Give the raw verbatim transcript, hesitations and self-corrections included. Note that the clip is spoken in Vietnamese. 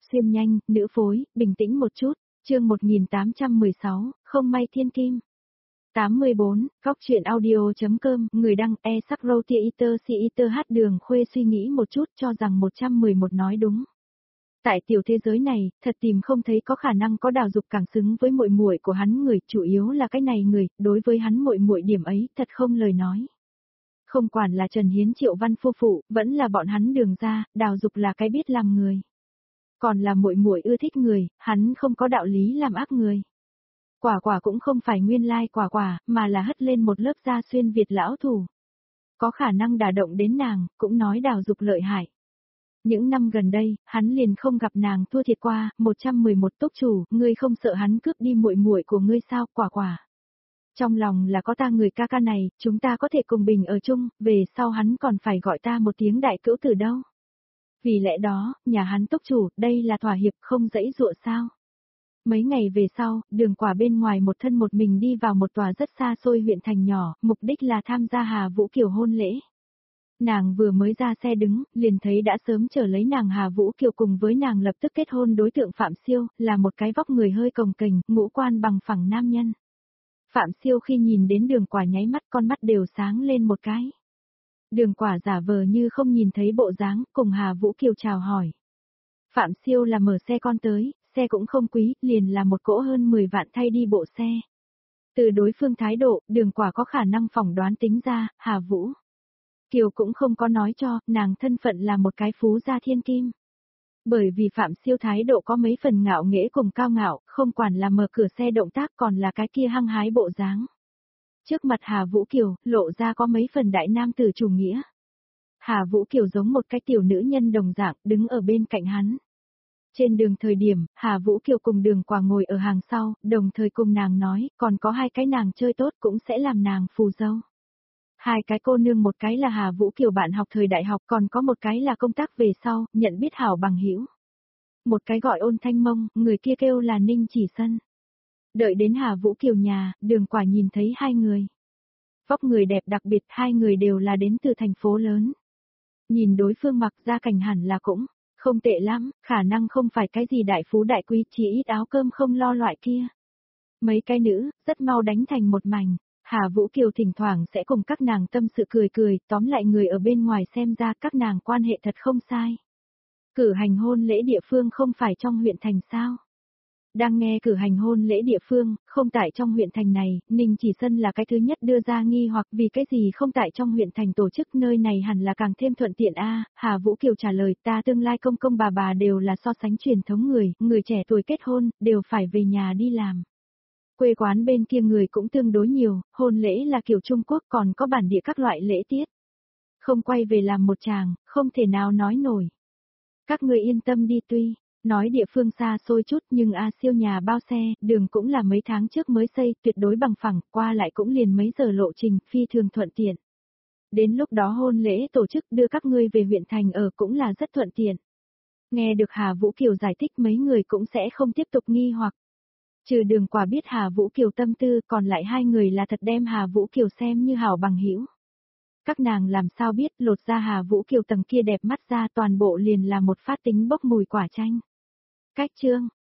xuyên nhanh, nữ phối, bình tĩnh một chút, chương một nghìn tám trăm mười sáu, không may thiên kim. tám mươi bốn, góc truyện audio.com, người đăng e sắc râu tia iter si iter hát đường khuê suy nghĩ một chút cho rằng một trăm mười một nói đúng. Tại tiểu thế giới này, thật tìm không thấy có khả năng có Đào Dục càng xứng với muội muội của hắn người, chủ yếu là cái này người, đối với hắn muội muội điểm ấy, thật không lời nói. Không quản là Trần Hiến Triệu Văn phu phụ, vẫn là bọn hắn Đường gia, Đào Dục là cái biết làm người. Còn là muội muội ưa thích người, hắn không có đạo lý làm ác người. Quả quả cũng không phải nguyên lai quả quả, mà là hất lên một lớp da xuyên Việt lão thủ. Có khả năng đả động đến nàng, cũng nói Đào Dục lợi hại. Những năm gần đây, hắn liền không gặp nàng thua thiệt qua, một trăm mười một túc chủ, ngươi không sợ hắn cướp đi muội muội của ngươi sao, quả quả. Trong lòng là có ta người ca ca này, chúng ta có thể cùng bình ở chung, về sau hắn còn phải gọi ta một tiếng đại cữu tử đâu. Vì lẽ đó, nhà hắn túc chủ, đây là thỏa hiệp không dãy dụa sao. Mấy ngày về sau, Đường Quả bên ngoài một thân một mình đi vào một tòa rất xa xôi huyện thành nhỏ, mục đích là tham gia Hà Vũ Kiều hôn lễ. Nàng vừa mới ra xe đứng, liền thấy đã sớm chờ lấy nàng Hà Vũ Kiều cùng với nàng lập tức kết hôn đối tượng Phạm Siêu, là một cái vóc người hơi cồng kềnh, ngũ quan bằng phẳng nam nhân. Phạm Siêu khi nhìn đến Đường Quả nháy mắt con mắt đều sáng lên một cái. Đường Quả giả vờ như không nhìn thấy bộ dáng, cùng Hà Vũ Kiều chào hỏi. Phạm Siêu là mở xe con tới, xe cũng không quý, liền là một cỗ hơn mười vạn thay đi bộ xe. Từ đối phương thái độ, Đường Quả có khả năng phỏng đoán tính ra, Hà Vũ Kiều cũng không có nói cho, nàng thân phận là một cái phú gia thiên kim. Bởi vì Phạm Siêu thái độ có mấy phần ngạo nghễ cùng cao ngạo, không quản là mở cửa xe động tác còn là cái kia hăng hái bộ dáng. Trước mặt Hà Vũ Kiều, lộ ra có mấy phần đại nam tử chủ nghĩa. Hà Vũ Kiều giống một cái tiểu nữ nhân đồng dạng, đứng ở bên cạnh hắn. Trên đường thời điểm, Hà Vũ Kiều cùng Đường Quả ngồi ở hàng sau, đồng thời cùng nàng nói, còn có hai cái nàng chơi tốt cũng sẽ làm nàng phù dâu. Hai cái cô nương, một cái là Hà Vũ Kiều bạn học thời đại học, còn có một cái là công tác về sau, nhận biết hảo bằng hữu. Một cái gọi Ôn Thanh Mông, người kia kêu là Ninh Chỉ Sân. Đợi đến Hà Vũ Kiều nhà, Đường Quả nhìn thấy hai người. Vóc người đẹp, đặc biệt hai người đều là đến từ thành phố lớn. Nhìn đối phương mặc ra cảnh hẳn là cũng không tệ lắm, khả năng không phải cái gì đại phú đại quý, chỉ ít áo cơm không lo loại kia. Mấy cái nữ, rất mau đánh thành một mảnh. Hà Vũ Kiều thỉnh thoảng sẽ cùng các nàng tâm sự cười cười, tóm lại người ở bên ngoài xem ra các nàng quan hệ thật không sai. Cử hành hôn lễ địa phương không phải trong huyện thành sao? Đang nghe cử hành hôn lễ địa phương, không tại trong huyện thành này, Ninh Chỉ Sân là cái thứ nhất đưa ra nghi hoặc vì cái gì không tại trong huyện thành tổ chức nơi này hẳn là càng thêm thuận tiện a. Hà Vũ Kiều trả lời ta tương lai công công bà bà đều là so sánh truyền thống người, người trẻ tuổi kết hôn, đều phải về nhà đi làm. Quê quán bên kia người cũng tương đối nhiều, hôn lễ là kiểu Trung Quốc còn có bản địa các loại lễ tiết. Không quay về làm một chàng, không thể nào nói nổi. Các người yên tâm đi tuy, nói địa phương xa xôi chút nhưng A Siêu nhà bao xe, đường cũng là mấy tháng trước mới xây, tuyệt đối bằng phẳng, qua lại cũng liền mấy giờ lộ trình, phi thường thuận tiện. Đến lúc đó hôn lễ tổ chức đưa các ngươi về huyện thành ở cũng là rất thuận tiện. Nghe được Hà Vũ Kiều giải thích mấy người cũng sẽ không tiếp tục nghi hoặc. Trừ Đường Quả biết Hà Vũ Kiều tâm tư, còn lại hai người là thật đem Hà Vũ Kiều xem như hảo bằng hữu. Các nàng làm sao biết lột ra Hà Vũ Kiều tầng kia đẹp mắt ra toàn bộ liền là một phát tính bốc mùi quả chanh. Cách chương,